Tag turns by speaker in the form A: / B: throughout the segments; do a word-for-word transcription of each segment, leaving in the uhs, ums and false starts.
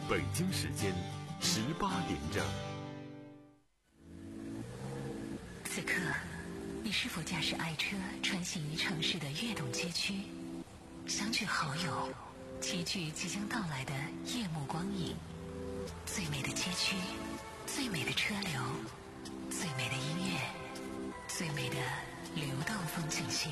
A: 北京时间十八点整。
B: 此刻，你是否驾驶爱车穿行于城市的跃动街区，相聚好友，齐聚即将到来的夜幕光影？最美的街区，最美的车流，最美的音乐，最美的流动风景线，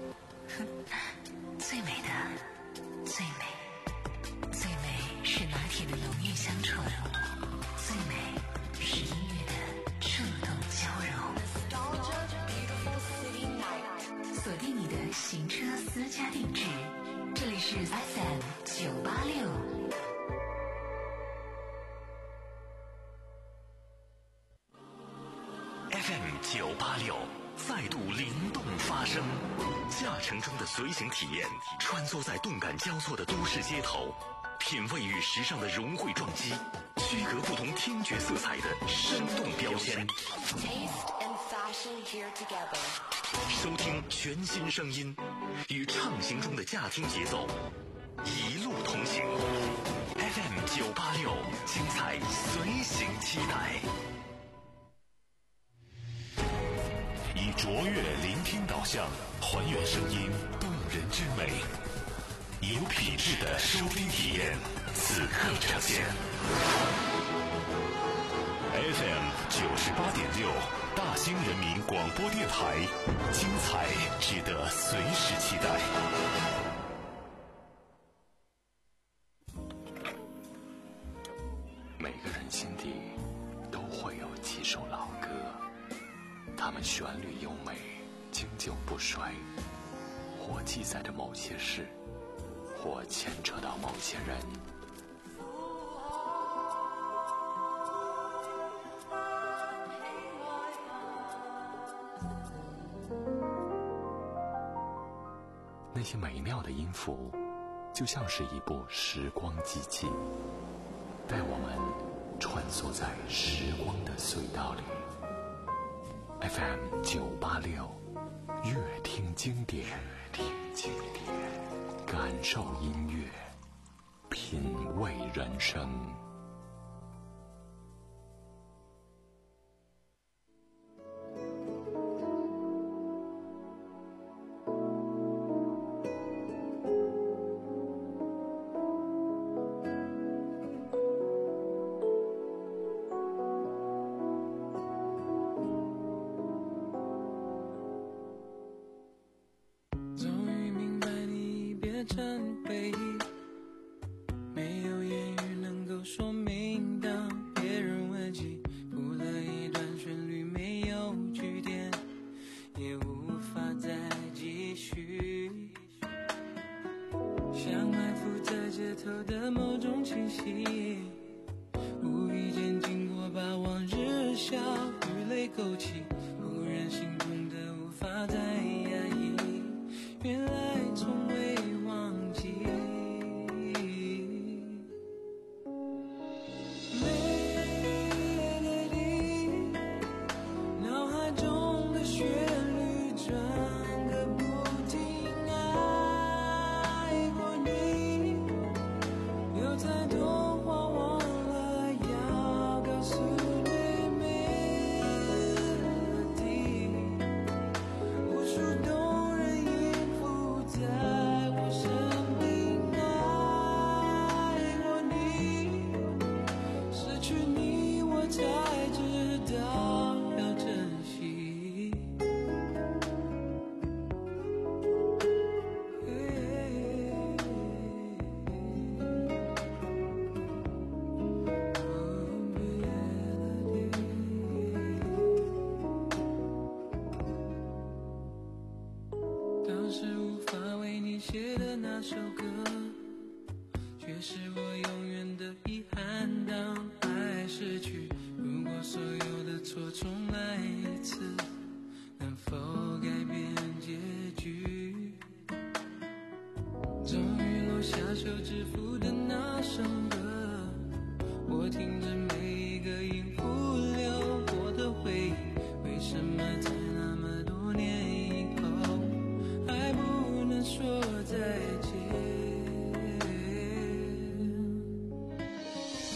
B: 最美的，最美，最美是拿铁的浓郁香醇，最美是音乐的触动交融。锁定你的行车私家定制，这里是 F M 九八六。
C: F M 九八六再度灵动发声，驾乘中的随行体验，穿梭在动感交错的都市街头，品味与时尚的融汇撞击，区隔不同听觉色彩的生动标签。
D: Taste and fashion here together。
C: 收听全新声音，与畅行中的驾听节奏一路同行。F M 九八六，精彩随行期待。以卓越聆听导向，还原声音动人之美，有品质的收听体验，此刻呈现。F M 九十八点六，大兴人民广播电台，精彩值得随时期待。每个人心底都会有几首老歌，它们旋律优美，经久不衰，或记载着某些事，或牵扯到某些人。那些美妙的音符，就像是一部时光机器，带我们穿梭在时光的隧道里。F M 九八六，乐听经典，乐听经典，感受音乐，品味人生。
E: 说再见。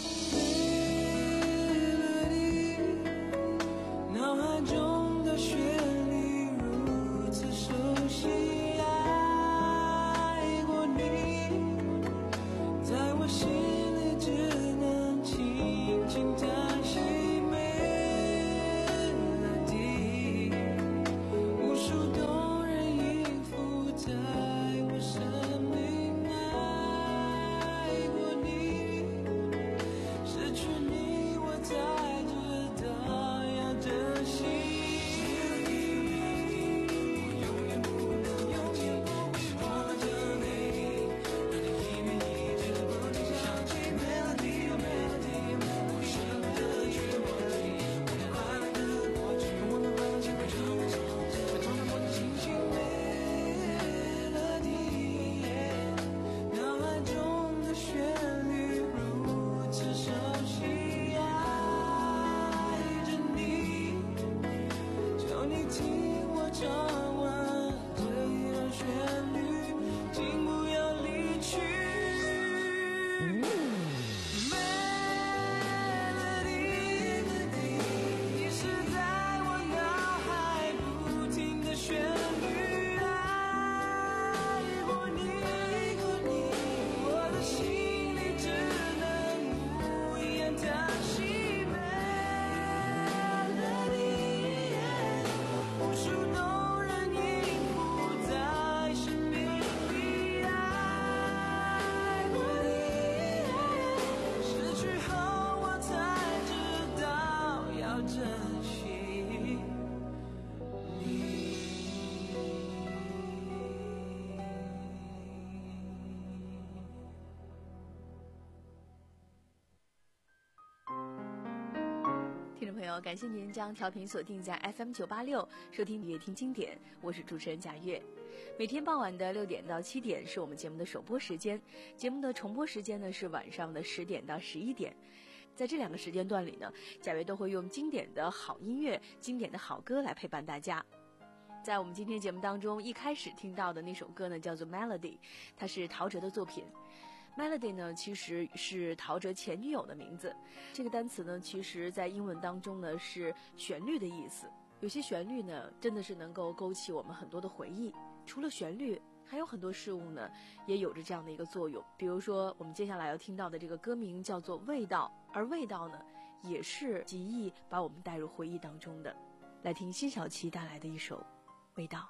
E: 听众朋友，感谢您将调频锁定在 F M 九八六，收听乐听经典，我是主持人贾月。每天傍晚的六点到七点是我们节目的首播时间，节目的重播时间呢是晚上的十点到十一点。在这两个时间段里呢，贾月都会用经典的好音乐、经典的好歌来陪伴大家。在我们今天节目当中，一开始听到的那首歌呢叫做 Melody， 它是陶喆的作品。Melody 呢，其实是陶喆前女友的名字。这个单词呢，其实在英文当中呢是旋律的意思。有些旋律呢，真的是能够勾起我们很多的回忆。除了旋律，还有很多事物呢，也有着这样的一个作用。比如说，我们接下来要听到的这个歌名叫做《味道》，而味道呢，也是极易把我们带入回忆当中的。来听辛晓琪带来的一首《味道》。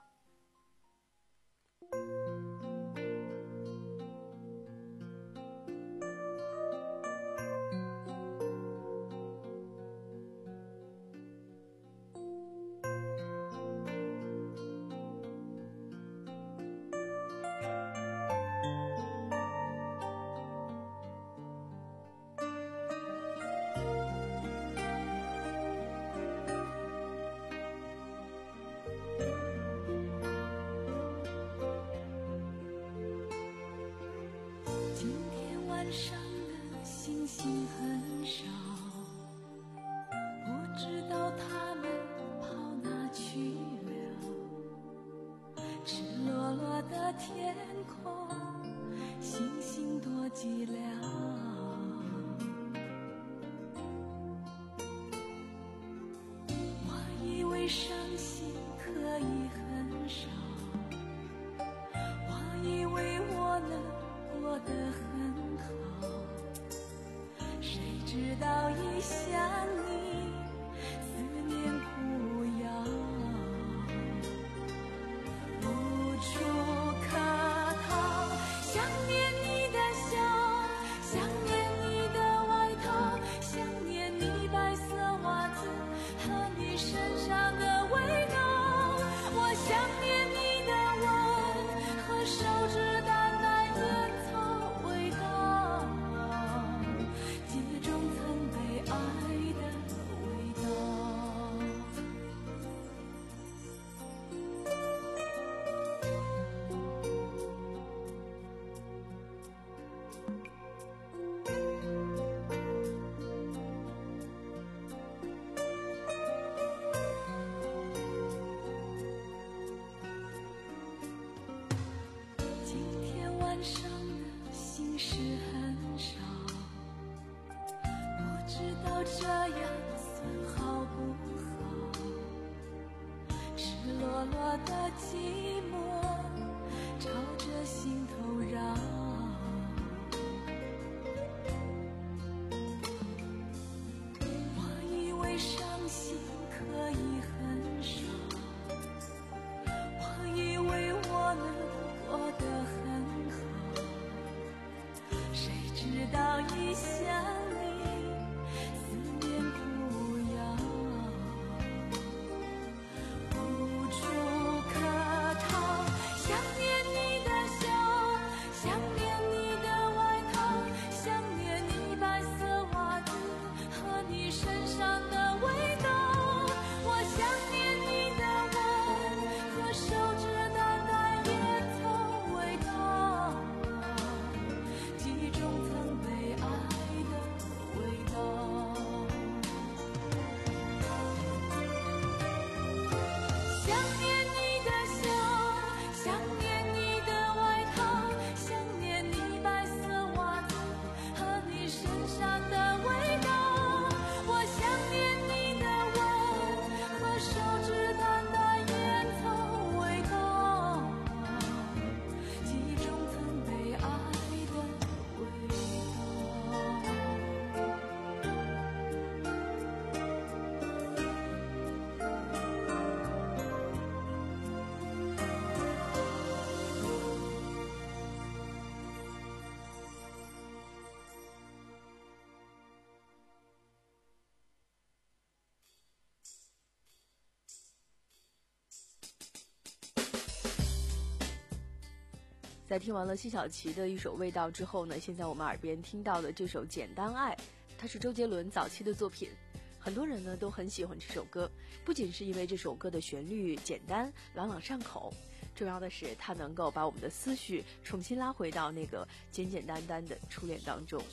F: 天空，星星多寂寥。我以为伤心可以很少，我以为我能过得很好，谁知道一想你，思念苦药，无处可逃。想念你的笑，想念你的外套，想念你白色袜子和你身上的味道。我想念你的吻和手指淡淡烟草味道，记忆中曾被爱的味道。今天晚上的心事很少，不知道这样算好不好，赤裸裸的寂寞朝着心头绕。我以为伤心可以很少，我以为我能过得很好，谁知道一想你，思念苦药，无处可逃。想念你的笑，想念你的外套，想念你白色袜子和你身上的味道。我想念你的吻和手指淡淡烟草味道，记忆中曾被爱的味道。想念你的笑，想念你的外套，想念你白色袜子和你身上的味道。我想念你的吻和手指淡淡烟草味道，记忆中曾被爱的味道。
E: 在听完了辛晓琪的一首《味道》之后呢，现在我们耳边听到的这首《简单爱》，它是周杰伦早期的作品。 很多人呢都很喜欢这首歌，不仅是因为这首歌的旋律简单朗朗上口，重要的是它能够把我们的思绪重新拉回到那个简简单单的初恋当中。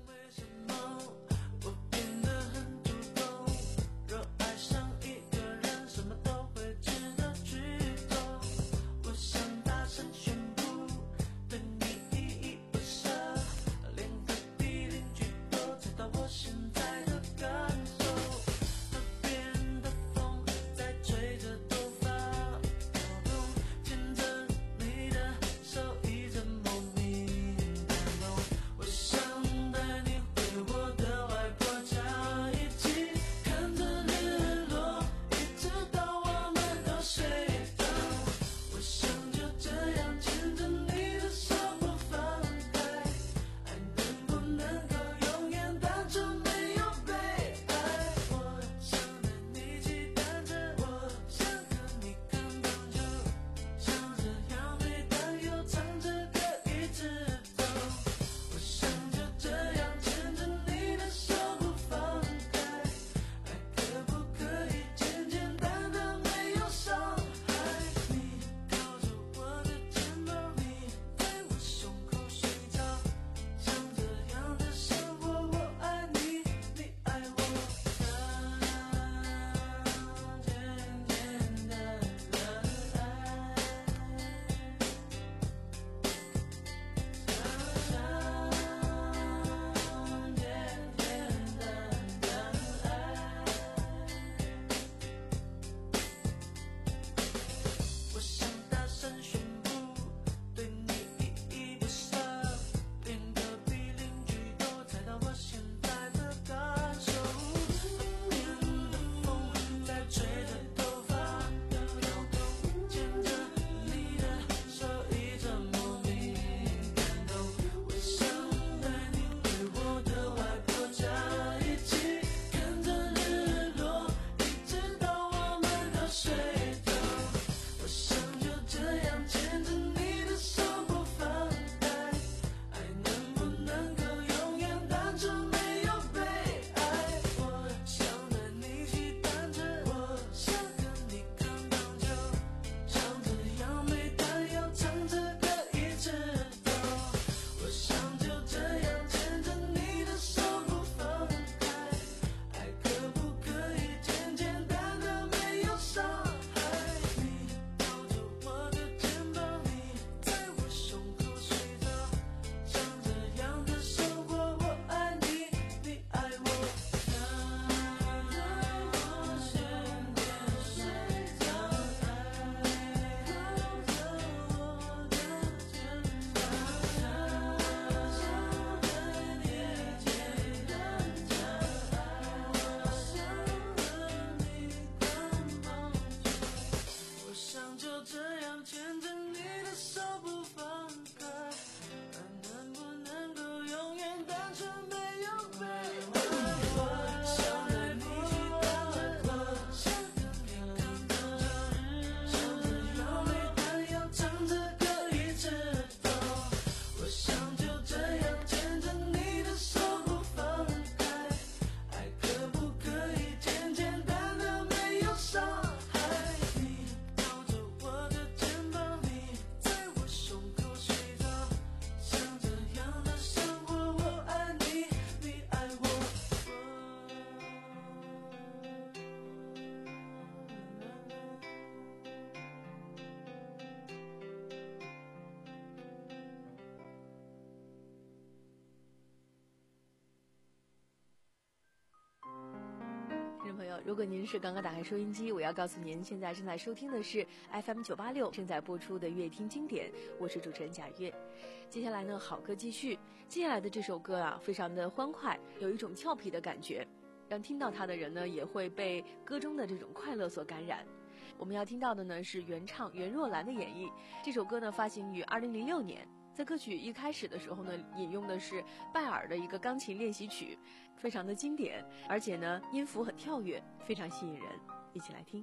E: 朋友，如果您是刚刚打开收音机，我要告诉您，现在正在收听的是 F M 九八六正在播出的乐听经典，我是主持人贾月。接下来呢，好歌继续。接下来的这首歌啊，非常的欢快，有一种俏皮的感觉，让听到它的人呢，也会被歌中的这种快乐所感染。我们要听到的呢是原唱袁若兰的演绎。这首歌呢发行于二零零六年。在歌曲一开始的时候呢，引用的是拜尔的一个钢琴练习曲，非常的经典，而且呢音符很跳跃，非常吸引人。一起来听。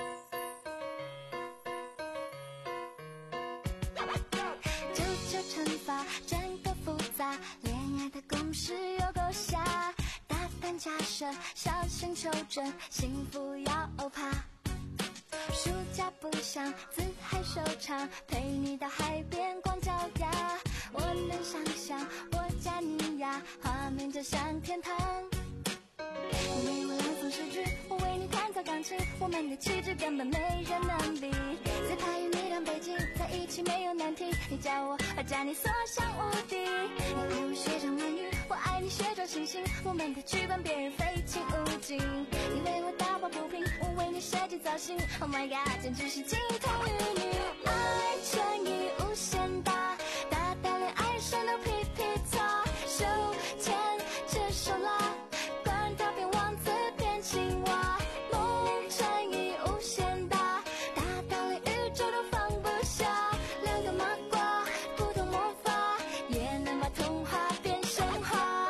F: 就这场
G: 话，真的复杂，恋爱的公式有够瞎，大胆假设，小心求证，幸福要欧趴。暑假不想自嗨收场，陪你到海边光脚丫，我能想象我加你呀，画面就像天堂。我为我朗诵诗句，我为你弹奏钢琴，我们的气质根本没人能比。最怕与你当北京在一起没有难题，你叫我加你所向无敌。你爱我学长满语，我爱你学着星星，我们的剧本别人非亲勿近。你为我打抱不平，我为你设计造型， Oh my god 简直是金童玉女。爱乘以无限大，大到连爱神都皮皮擦，手牵着手拉，管他变王子变青蛙，梦乘以无限大，大到连宇宙都放不下，两个麻瓜不懂魔法，也能把童话变神话。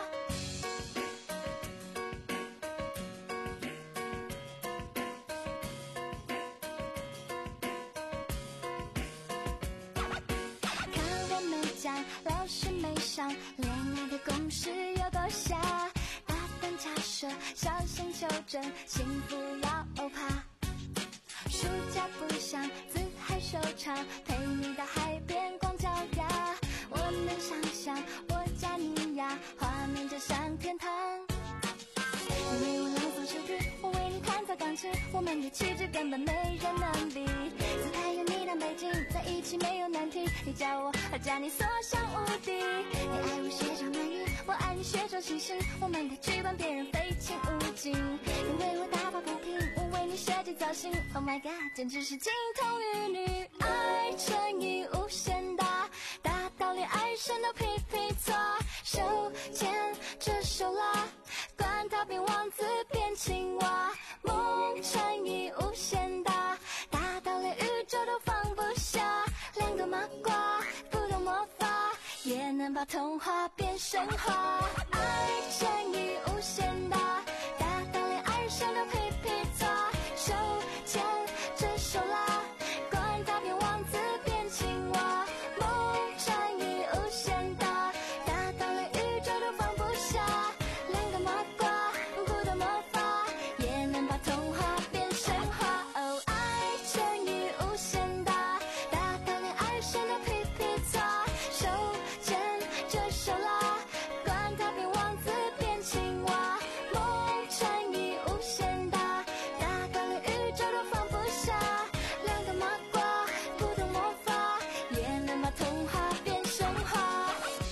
G: 看我没讲，老师没上，恋爱的公式有够瞎，大胆假设，小心求证，幸福要欧趴。暑假不想自嗨收场，陪你到海边光脚丫，我能想象我加你呀，画面就像天堂。你为我朗诵诗句，我为你弹奏钢琴，我们的气质根本没人能比。自拍有你当北京在一起没有难题，你叫我加你所向无敌。你爱我学长满语，我爱你学着星星，我们的剧本别人非亲勿近。你为我打抱不平，我为你设计造型， Oh my god 简直是金童玉女。爱乘以无限大，大到连爱神都皮皮擦，手牵着手拉，管他变王子变青蛙，梦乘以无限大，大到连宇宙都放不下，两个麻瓜不懂魔法，也能把童话变神话。爱乘以无限大，大到连爱神都皮皮擦，手牵着手拉，管他变王子变青蛙，梦乘以无限大，大到连宇宙都放不下，两个麻瓜不懂魔法，也能把童话变神话。哦，爱乘以无限大，大到连爱神都皮皮擦，手牵着手拉，管他变王子变青蛙，梦乘以无限大，大到连宇宙都放不下，两个麻瓜不懂魔法，也能把童话变神话。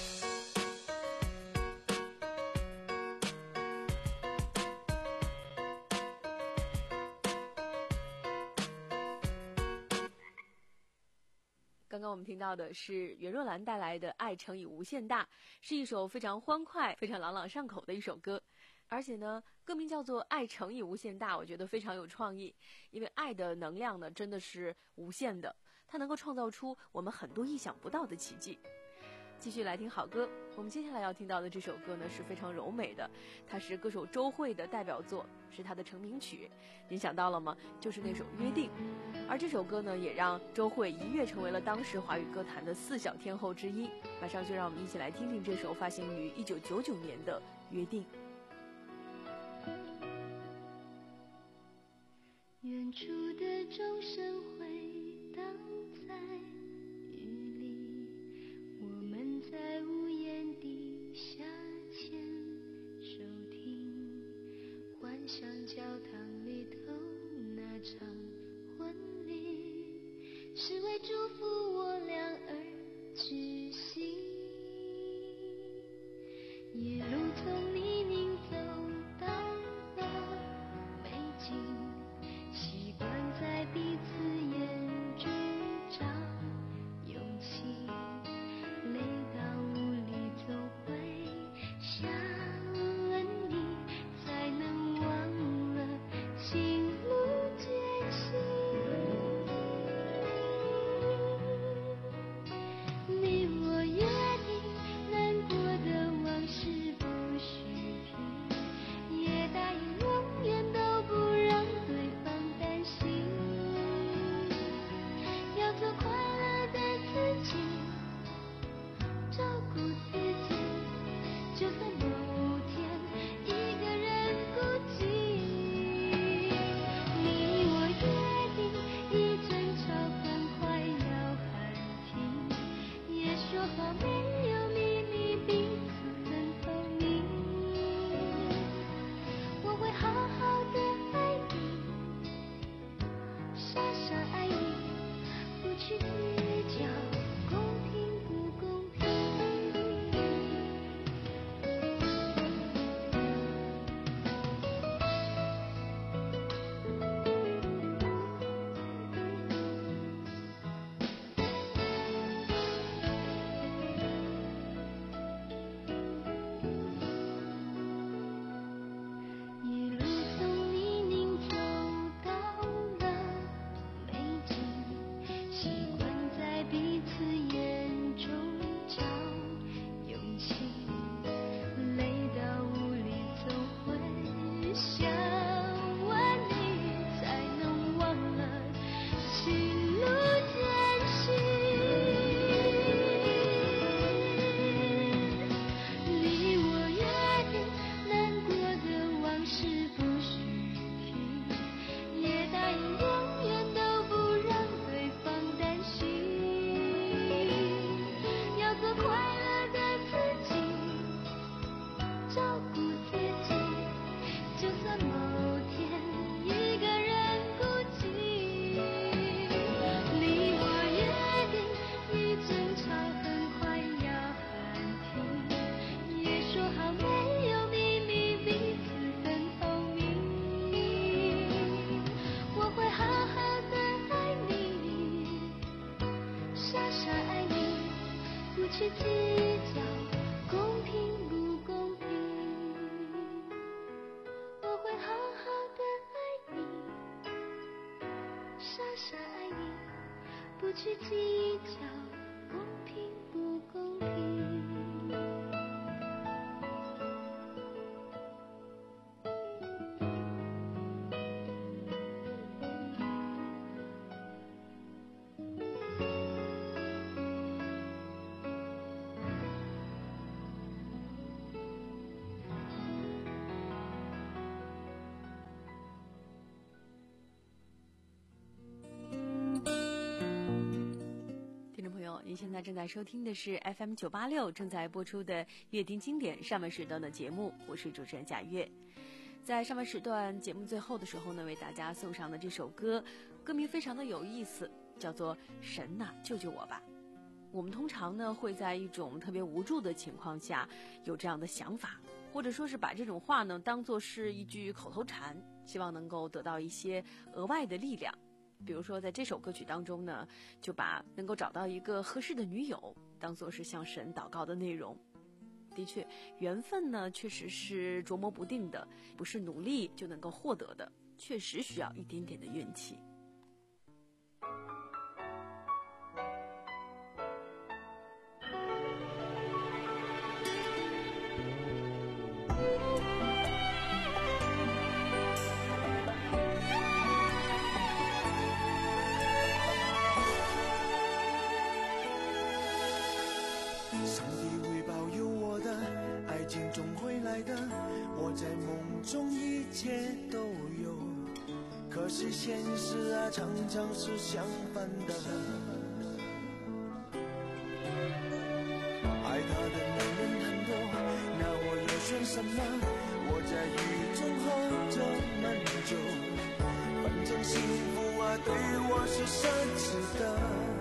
E: 刚刚我们听到的是袁若兰带来的《爱乘以无限大》，是一首非常欢快、非常朗朗上口的一首歌。而且呢，歌名叫做《爱乘以无限大》，我觉得非常有创意，因为爱的能量呢真的是无限的，它能够创造出我们很多意想不到的奇迹。继续来听好歌，我们接下来要听到的这首歌呢是非常柔美的，它是歌手周蕙的代表作，是她的成名曲。您想到了吗？就是那首《约定》。而这首歌呢，也让周蕙一跃成为了当时华语歌坛的四小天后之一。马上就让我们一起来听听这首发行于一九九九年的《约定》。
F: 远处的钟声回荡在雨里，我们在屋檐底下牵手听，幻想教堂里头那场婚礼是为祝福我俩而举行。一路从泥泞走到了美景，习惯在彼此眼中找勇气，累到无力走回想了你，才能忘了情路艰辛。你我约定，难过的往事不许提，也答应永远都不让对方担心，要做快乐的自己，找
G: 去计较公平不公平。一路从泥泞走到了美景，习惯在彼此眼中找勇气，累到无力总会想问你，才能忘了情路艰辛。离我约定难过的往事不许提，也答应永远都不让对方担心，要做快乐的自己，照顾自己，就算某天一个人孤寂。离我约定，一争吵很快要喊停，也说好没有秘密，彼此等透明。我会好好的爱你，傻傻爱你，不去计较公平不公平。我会好好的爱你，傻傻爱你，不去计较公平不公平。
E: 听众朋友，您现在正在收听的是 F M 九八六正在播出的乐听经典上半时段的节目，我是主持人贾月。在上半时段节目最后的时候呢，为大家送上的这首歌，歌名非常的有意思，叫做《神呐，救救我吧》。我们通常呢会在一种特别无助的情况下有这样的想法，或者说是把这种话呢当作是一句口头禅，希望能够得到一些额外的力量。比如说在这首歌曲当中呢，就把能够找到一个合适的女友当作是向神祷告的内容。的确，缘分呢确实是琢磨不定的，不是努力就能够获得的，确实需要一点点的运气。
H: 上帝会保佑我的，爱情总会来的，我在梦中一切都有，可是现实啊常常是相反的。爱他的男人很多，那我要选什么？我在雨中候着蛮久，反正幸福啊对我是奢侈的。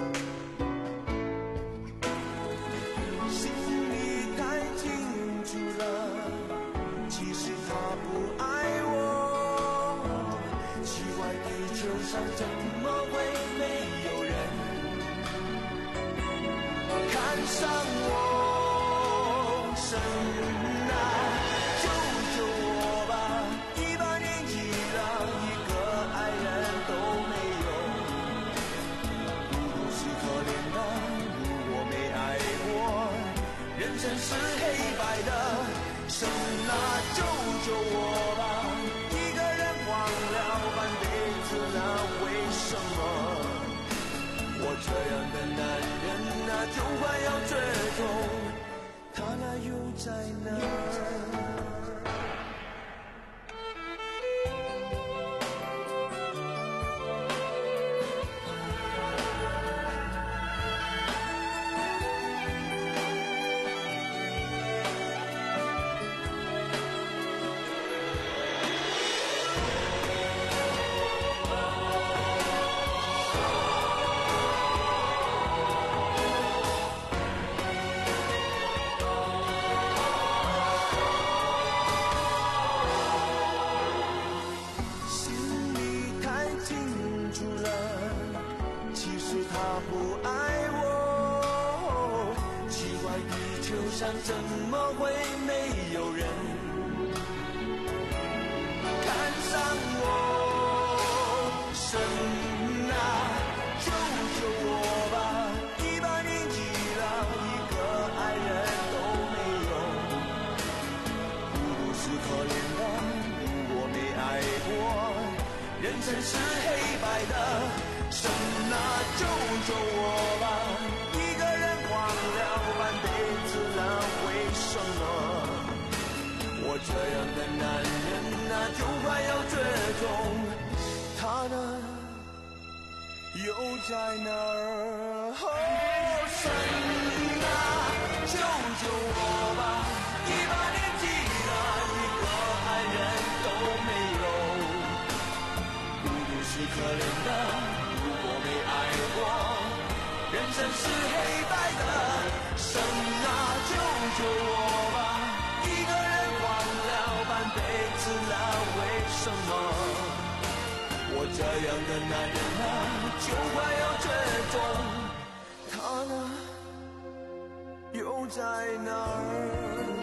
H: 心里太清楚了，其实他不爱我。奇怪，地球上怎么会没有人看上我？神啊，救救我吧！一把年纪了，一个爱人都没有。如果是可怜的，如果没爱过，人生是黑白的，神啊，救救我吧！一个人忘了半辈子了，为什么我这样的男人啊，就快要绝种，他那又在哪？ 不爱我？奇怪，地球上怎么会没有人看上我？神啊，救救我吧！一把年纪了，一个爱人都没有，孤独是可怜的，如果没爱过，人生是黑白的。神啊，救救我吧！一个人逛了半辈子了，为什么我这样的男人啊，就快要绝种？他呢，又在哪儿？哦，神啊，救救我吧！一把年纪了，一个爱人都没有，孤独是可怜的。没爱过，人生是黑白的，神啊，救救我吧！一个人忘了半辈子了，为什么我这样的男人啊，就快要绝种？他呢，又在哪儿？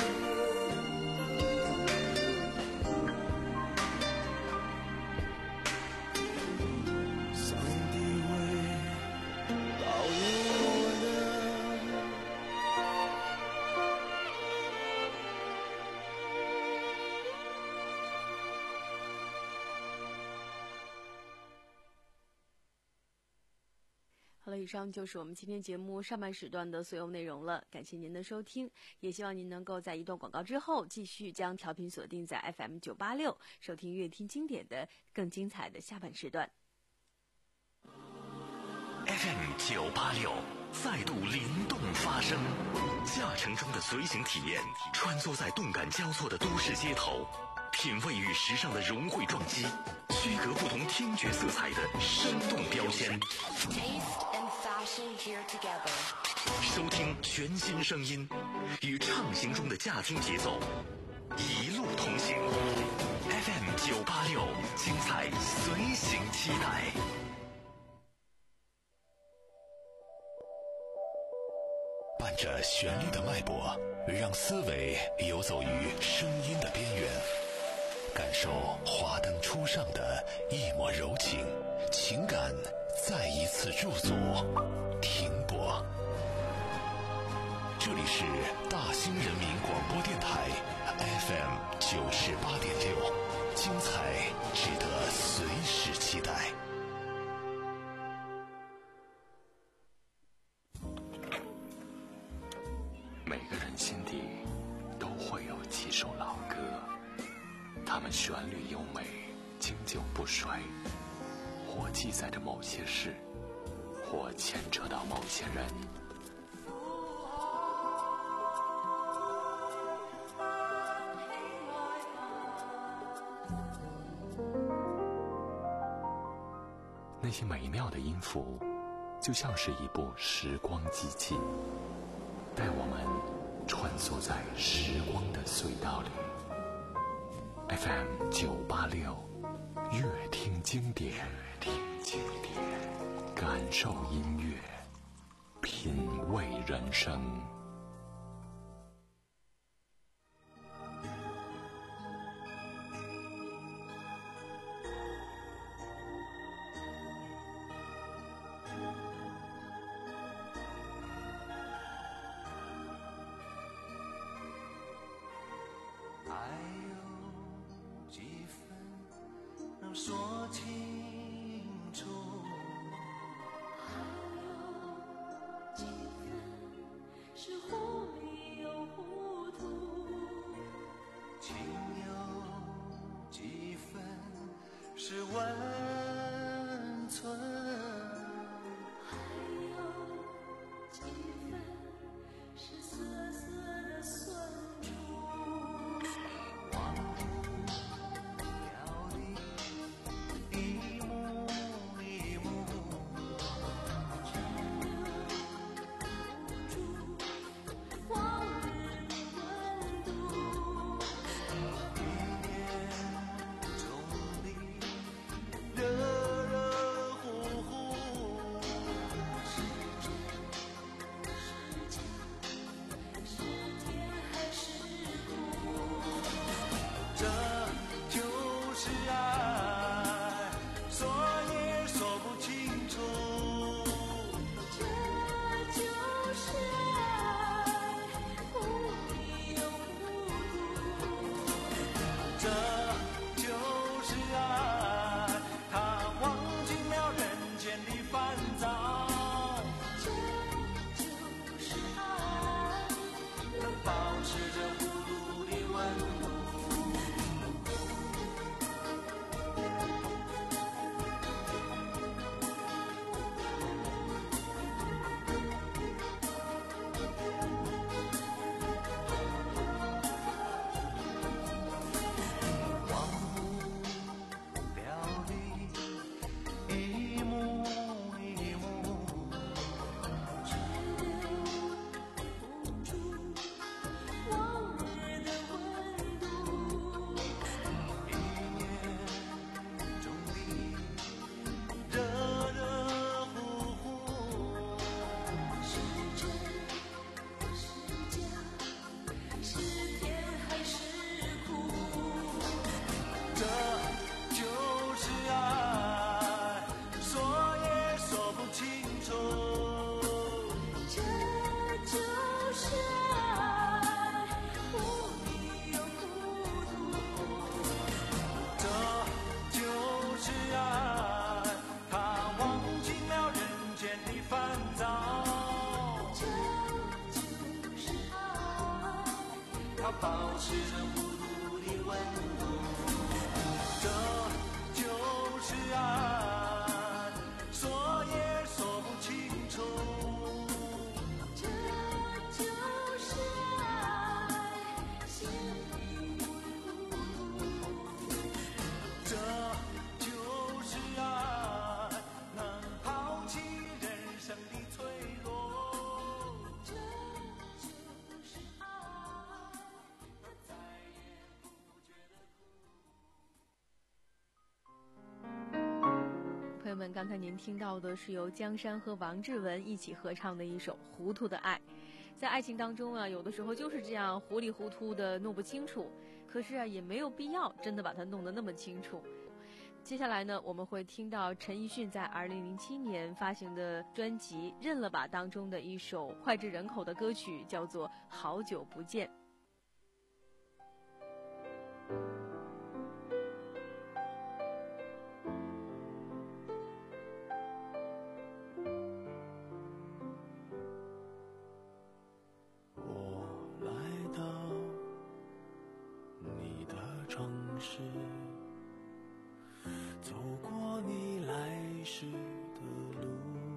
E: 好了，以上就是我们今天节目上半时段的所有内容了，感谢您的收听，也希望您能够在一段广告之后继续将调频锁定在 F M 九八六，收听乐听经典的更精彩的下半时段。
C: F M 九八六再度灵动发声，驾乘中的随行体验，穿梭在动感交错的都市街头，品味与时尚的融汇撞击，区隔不同听觉色彩的生动标签。
D: Taste and fashion here together.
C: 收听全新声音，与畅行中的驾听节奏，一路同行。F M 九八六，精彩随行期待。伴着旋律的脉搏，让思维游走于声音的边缘，感受华灯初上的一抹柔情，情感再一次驻足停泊。这里是大兴人民广播电台 F M 九十八点六，精彩值得随时期待。每个人心底都会有几首老歌，它们旋律优美，经久不衰，或记载着某些事，或牵扯到某些人。那些美妙的音符，就像是一部时光机器，带我们穿梭在时光的隧道里。F M 九八六，乐听经典，乐听经典，感受音乐，品味人生。
H: 说清楚，
F: 还有几分是糊里又糊涂，
H: 情有几分是温存，
F: 还有几分是涩涩的酸楚。
H: 人它保持着孤独的温度。这就是爱，说也说不清楚。
F: 这就是爱，稀里糊涂。
H: 这就是爱，能抛弃人生的脆弱。
F: 这就是爱，它再也不觉得苦。
E: 朋友们，刚才您听到的是由江山和王志文一起合唱的一首《糊涂的爱》。在爱情当中啊，有的时候就是这样糊里糊涂的弄不清楚，可是啊，也没有必要真的把它弄得那么清楚。接下来呢，我们会听到陈奕迅在二零零七年发行的专辑《认了吧》当中的一首脍炙人口的歌曲，叫做《好久不见》。
H: 我来到你的城市，走过你来时的路，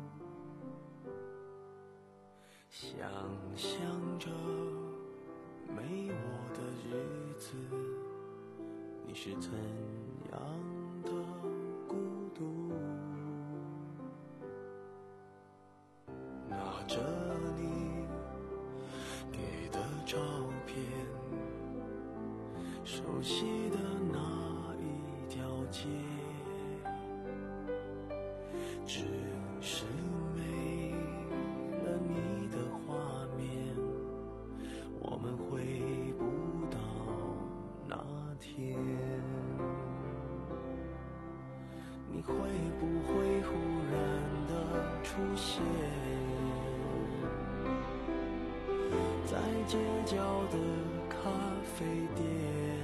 H: 想象着没我的日子，你是怎样的孤独。拿着你给的照片，熟悉的那一条街，只是没了你的画面，我们回不到那天。你会不会忽然的出现在街角的咖啡店？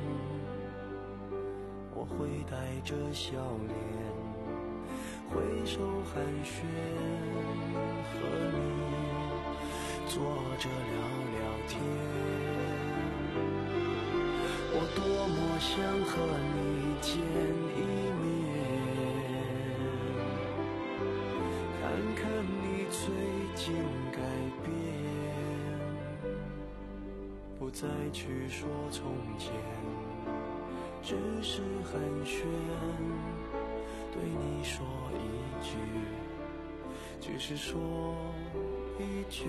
H: 我会带着笑脸挥手寒暄，和你坐着聊聊天。我多么想和你见一面，看看你最近改变，不再去说从前，只是寒暄，对你说一句，只是说一句，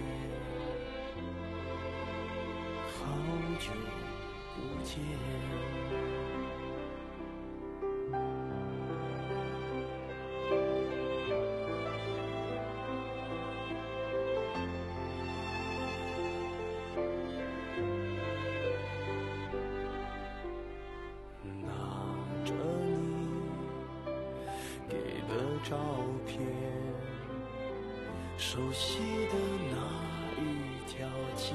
H: 好久不见。照片，熟悉的那一条街，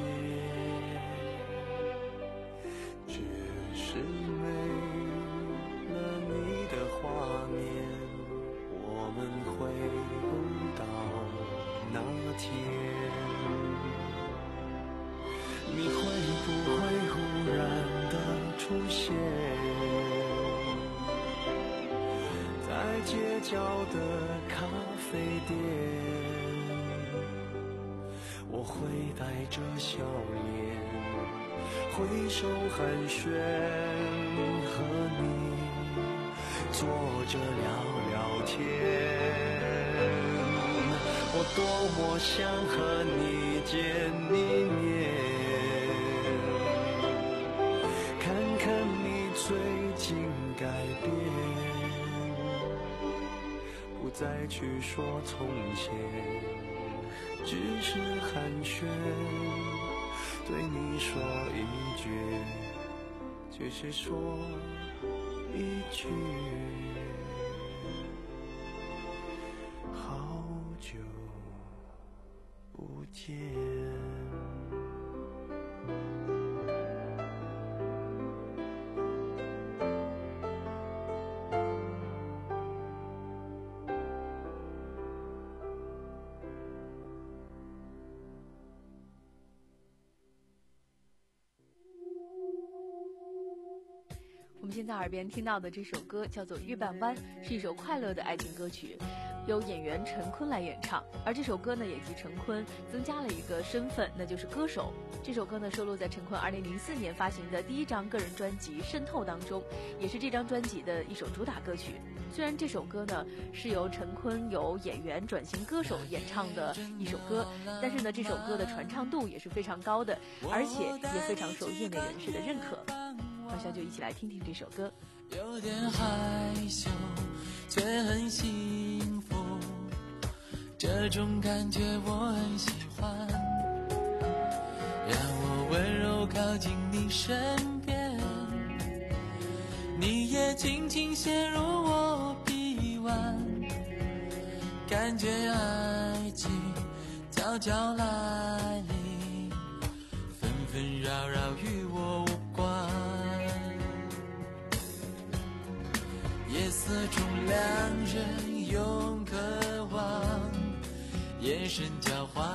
H: 只是没了你的画面，我们回不到那天。你会不会忽然的出现在街角的咖啡店？我会带着笑脸挥手寒暄，和你坐着聊聊天。我多么想和你见一面，看看你最近改变，不再去说从前，只是寒暄，对你说一句，只是说一句，好久不见。
E: 我们现在耳边听到的这首歌叫做《月半弯》，是一首快乐的爱情歌曲，由演员陈坤来演唱。而这首歌呢，也替陈坤增加了一个身份，那就是歌手。这首歌呢，收录在陈坤二零零四年发行的第一张个人专辑《渗透》当中，也是这张专辑的一首主打歌曲。虽然这首歌呢是由陈坤由演员转型歌手演唱的一首歌，但是呢，这首歌的传唱度也是非常高的，而且也非常受业内人士的认可。马上就一起来听听这首歌。
H: 有点害羞，却很幸福，这种感觉我很喜欢，让我温柔靠近你身边，你也轻轻陷入我臂弯，感觉爱情悄悄来临，纷纷扰扰与我无关，夜色中两人用渴望眼神交换，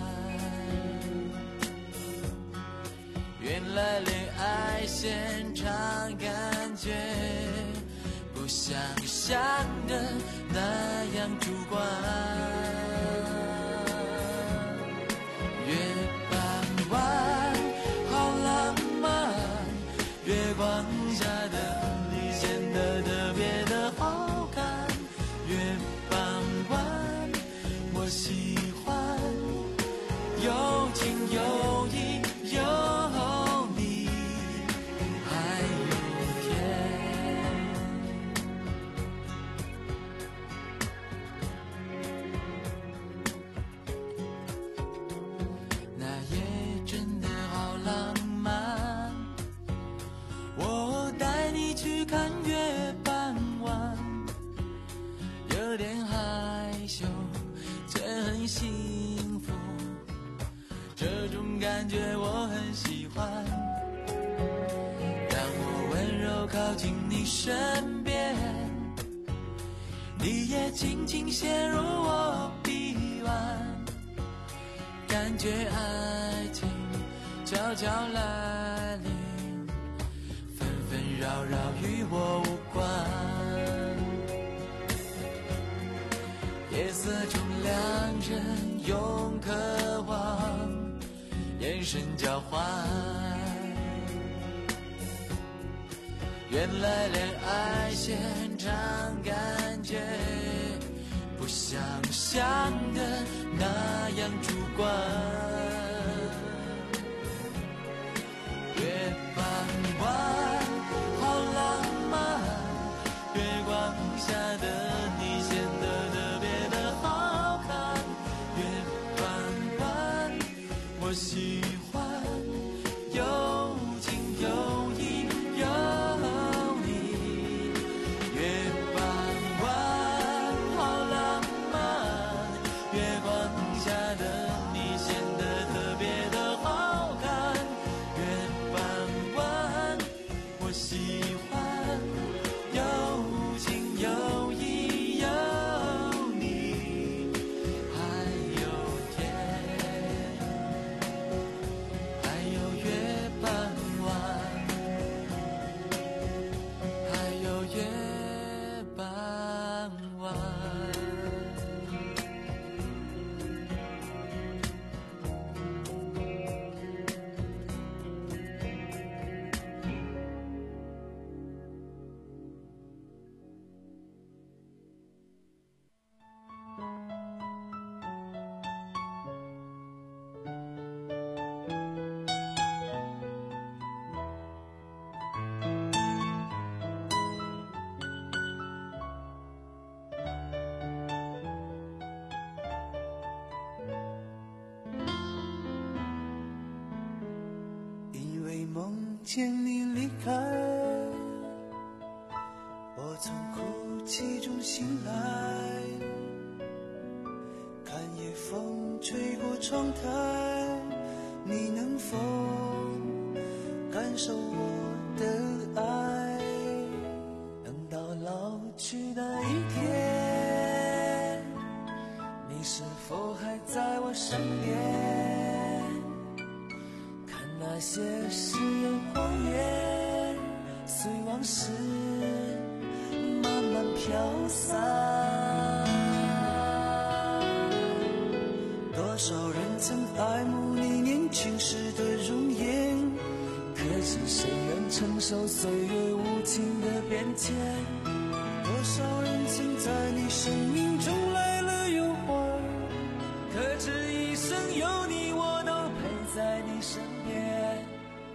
H: 原来恋爱现场感觉不像想的那样主观，月半弯好浪漫，月光下的你显得特别的好看，月半弯我喜欢，有情有义有你还有天，那夜真的好浪漫，我带你去看月半弯，有点害羞却很幸福，这种感觉我很喜欢，让我温柔靠近你身边，你也轻轻陷入我臂弯，感觉爱情悄悄来临，纷纷扰扰与我无关，夜色中两人用渴望眼神交换，原来恋爱现场感觉不像想的那样主观，月半弯好浪漫，月光下的你显得特别的好看，月半弯我喜欢，有情有义有你，月半弯好浪漫，月光下的你显得特别的好看，月半弯我喜欢，有情有义有你还有天，还有月半弯，还有月半弯。因为梦见你离开，我从哭泣中醒来，看夜风吹过窗台，你能否感受我的爱？等到老去那一天，你是否还在我身边？看那些誓言谎言， 随往事慢慢飘散。多少人曾爱慕你年轻时的容颜，可是谁愿承受岁月无情的变迁？多少人曾在你生命中来了又还，可这一生有你我都陪在你身边。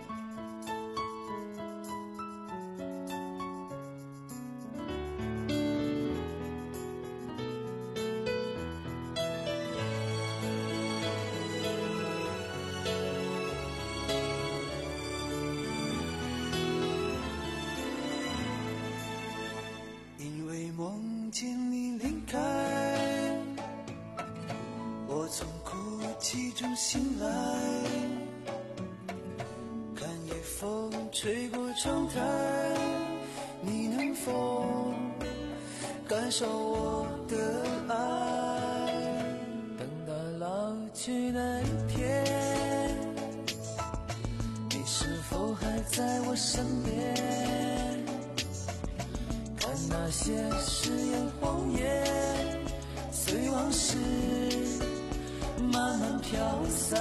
H: 因为梦见你离开，我从哭泣中醒来，看夜风吹过窗台，你能否感受我的爱？等到老去那一天，你是否还在我身边？看那些誓言谎言，随往事慢慢飘散。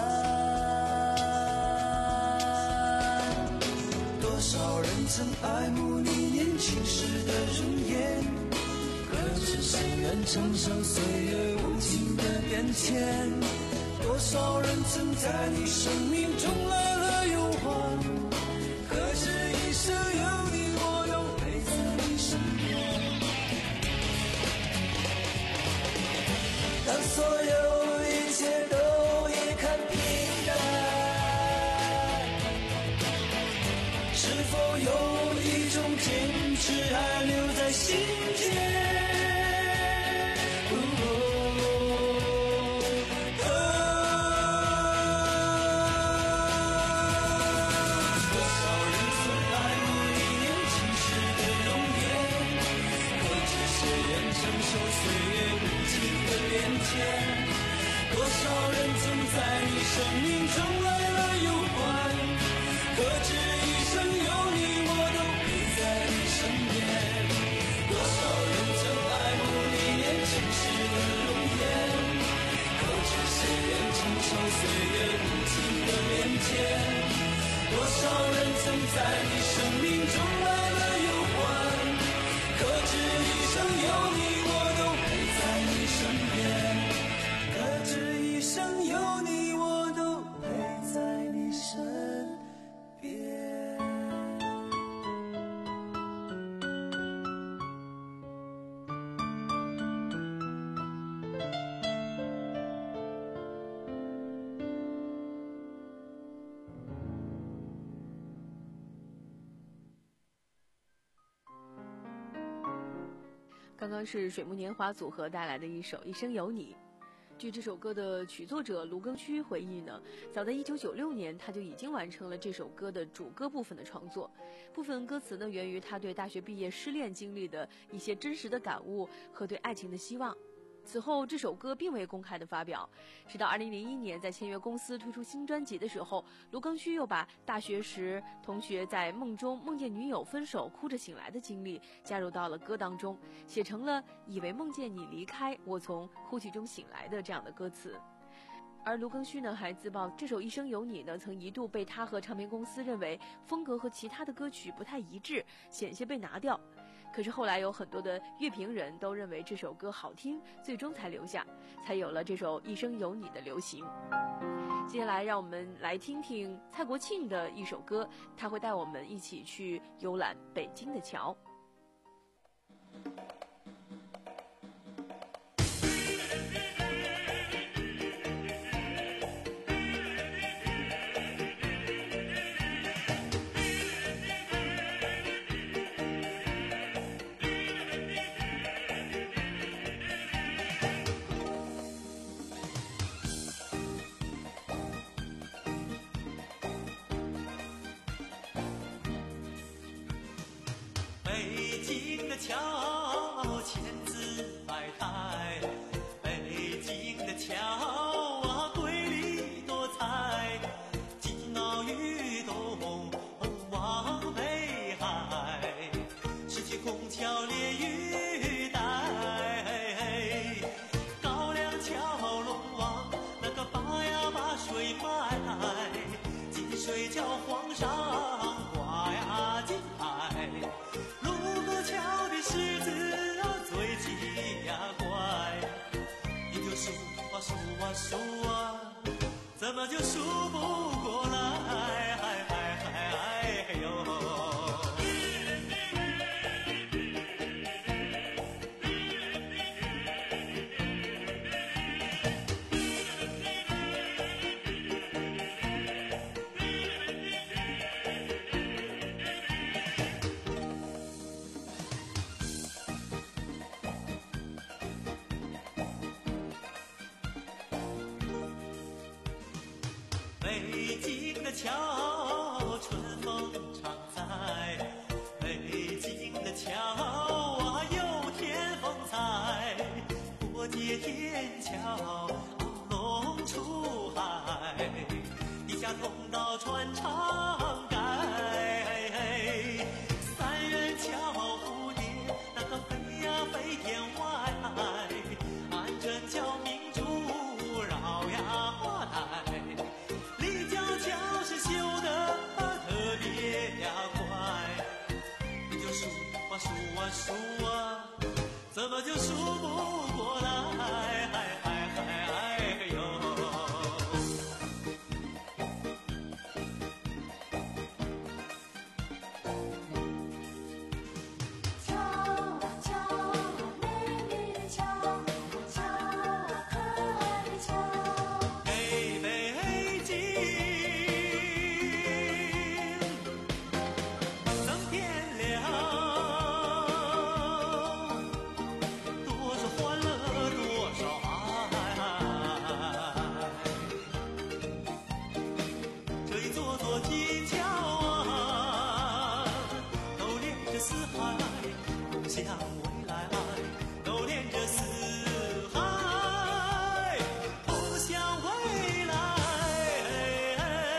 H: 多少人曾爱慕你年轻时的容颜，可是谁愿承受岁月无情的变迁？多少人曾在你生命中来了又还，可是一生有你我都陪在你身边。当所有一切都已看平淡，是否有一种坚持还留在心间？多少人曾在你生命中来了又还，可这一生有你我都陪在你身边。多少人曾爱慕你年轻时的容颜，可知谁愿承受岁月无情的变迁？多少人曾在你生命中来了又还，可知一生有你我都陪在你身边。可知一生有你我都陪在你身边。
E: 刚刚是水木年华组合带来的一首《一生有你》。据这首歌的曲作者卢庚戌回忆呢，早在一九九六年他就已经完成了这首歌的主歌部分的创作，部分歌词呢源于他对大学毕业失恋经历的一些真实的感悟和对爱情的希望。此后这首歌并未公开的发表，直到二零零一年在签约公司推出新专辑的时候，卢庚戌又把大学时同学在梦中梦见女友分手哭着醒来的经历加入到了歌当中，写成了以为梦见你离开，我从哭泣中醒来的这样的歌词。而卢庚戌呢还自曝这首《一生有你》呢曾一度被他和唱片公司认为风格和其他的歌曲不太一致，险些被拿掉。可是后来有很多的乐评人都认为这首歌好听，最终才留下，才有了这首《一生有你》的流行。接下来让我们来听听蔡国庆的一首歌，他会带我们一起去游览北京的桥。
H: 北京的桥千姿百态，北京的桥啊瑰丽多彩，金鳌玉洞望北海， 啊，怎么就数不过来？哎哎哎哎呦！北京的桥，春风常在。北京的桥啊，有天风采。过街天桥，鳌龙出海。地下通道穿长街。三元桥蝴蝶，那个飞呀飞天外。安贞桥明珠绕呀台。立交桥是修得特别呀快，你就数啊数啊数啊，怎么就数不过来？哎哎哎哎呦！
F: 桥啊桥啊，美丽的桥，桥啊可爱的桥。
H: 给北京增添了多少欢乐，多少爱。这一座座金桥啊，都连着四海，共享未来。都连着四海，共享未来。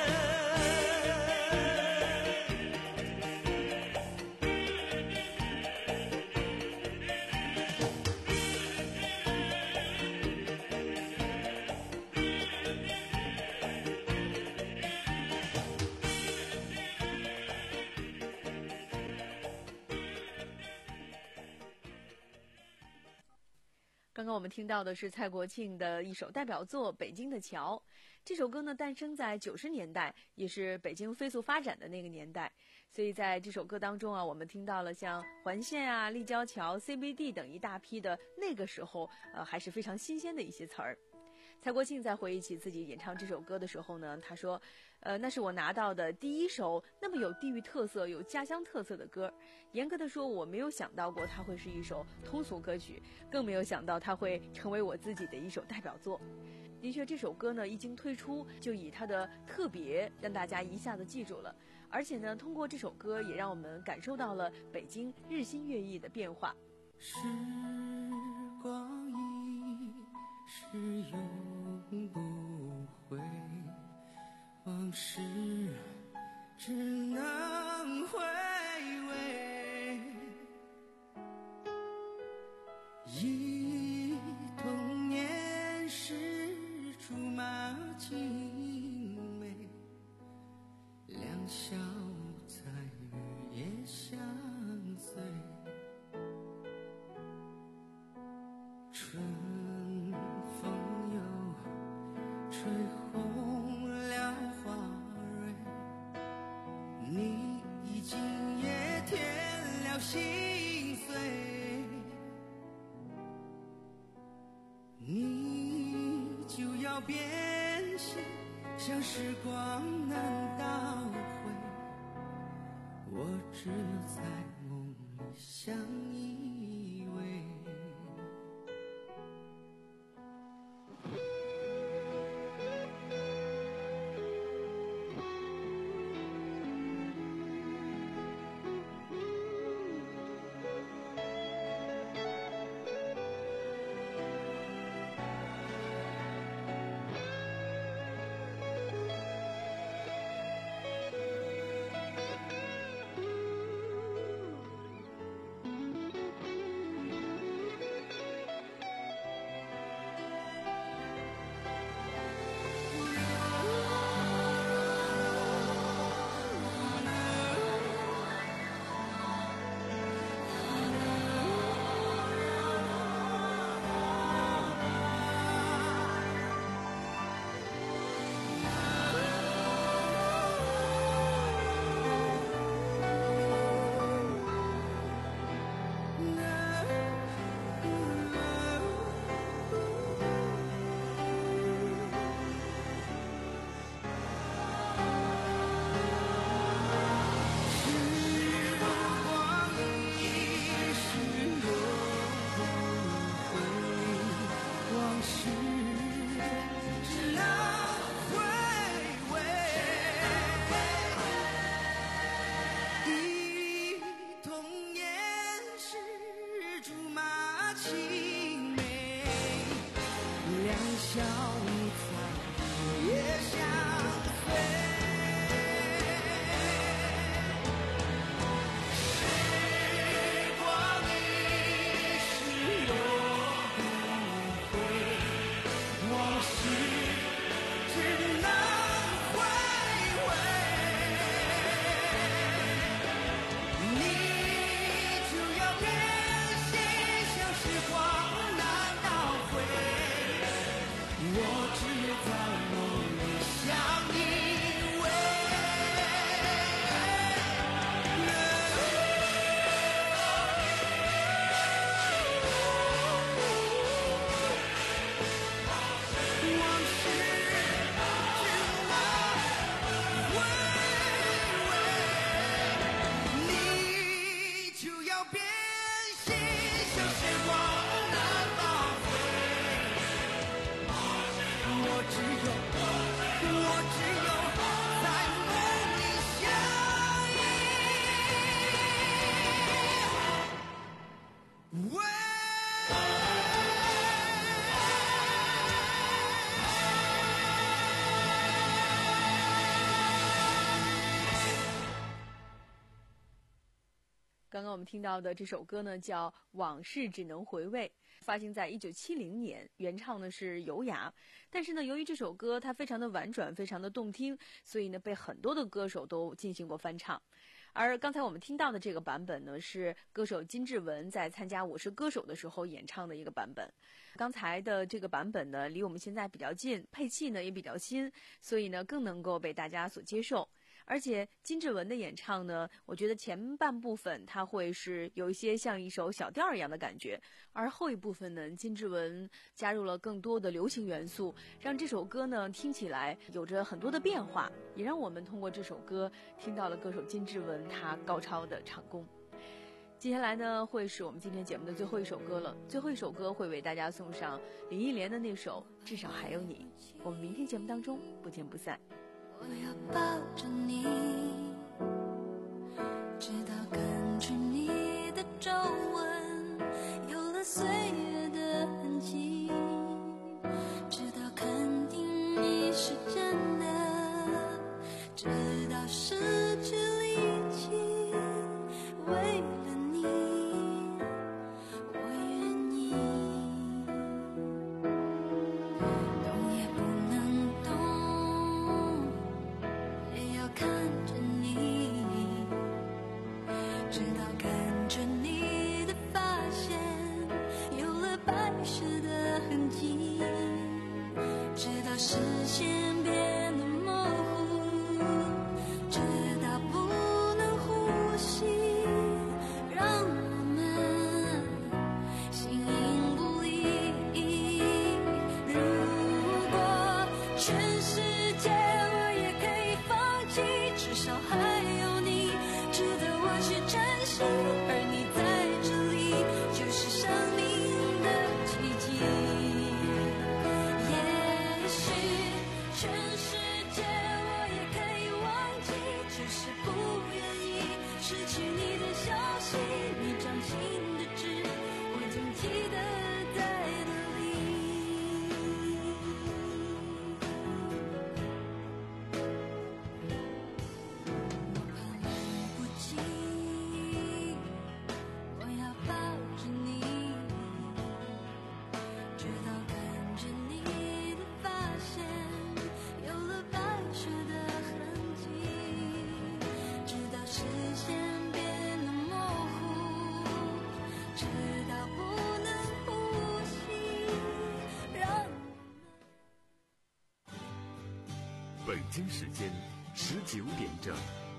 E: 刚刚我们听到的是蔡国庆的一首代表作《北京的桥》。这首歌呢，诞生在九十年代，也是北京飞速发展的那个年代。所以在这首歌当中啊，我们听到了像环线啊、立交桥、C B D 等一大批的那个时候呃还是非常新鲜的一些词儿。蔡国庆在回忆起自己演唱这首歌的时候呢，他说呃，那是我拿到的第一首那么有地域特色、有家乡特色的歌。严格的说，我没有想到过它会是一首通俗歌曲，更没有想到它会成为我自己的一首代表作。的确，这首歌呢一经推出，就以它的特别让大家一下子记住了。而且呢，通过这首歌也让我们感受到了北京日新月异的变化。
H: 时光一逝永不回，往事只能回味。忆童年时竹马青梅，两小在日夜相随。春风又吹红了花蕊，你已经也添了心碎，你就要变心，像时光难倒回，我只有在梦里相依偎。 只有在梦里相依偎。往事只能回味，你就要变心，像时光难倒回。我只有，我只有在梦里相依偎。
E: 刚刚我们听到的这首歌呢，叫《往事只能回味》，发行在一九七零年，原唱呢是尤雅。但是呢，由于这首歌它非常的婉转，非常的动听，所以呢被很多的歌手都进行过翻唱。而刚才我们听到的这个版本呢，是歌手金志文在参加《我是歌手》的时候演唱的一个版本。刚才的这个版本呢，离我们现在比较近，配器呢也比较新，所以呢更能够被大家所接受。而且金志文的演唱呢，我觉得前半部分它会是有一些像一首小调一样的感觉，而后一部分呢，金志文加入了更多的流行元素，让这首歌呢听起来有着很多的变化，也让我们通过这首歌听到了歌手金志文他高超的唱功。接下来呢，会是我们今天节目的最后一首歌了。最后一首歌会为大家送上林忆莲的那首《至少还有你》。我们明天节目当中不见不散。
F: 我要抱着你，直到根据你的皱纹有了岁月的痕迹，直到肯定你是真的，直到失去力气，为了你我愿意，动也不能动，也要看着你，直到看着你的发线有了白湿的痕迹，直到视线变得模糊，直到不能呼吸，让我们形影不离。如果全世界我也可以放弃，至少还有你值得我去珍惜，而你在这里就是生命的奇迹。也许全世界我也可以忘记，只是不愿意失去你的消息，你掌心的痣我总记得在哪里。我怕来不及，我要抱着你，直到看着你的发线有了白雪的痕迹，直到视线变得模糊，直到不能呼吸，让
A: 北京时间十九点整。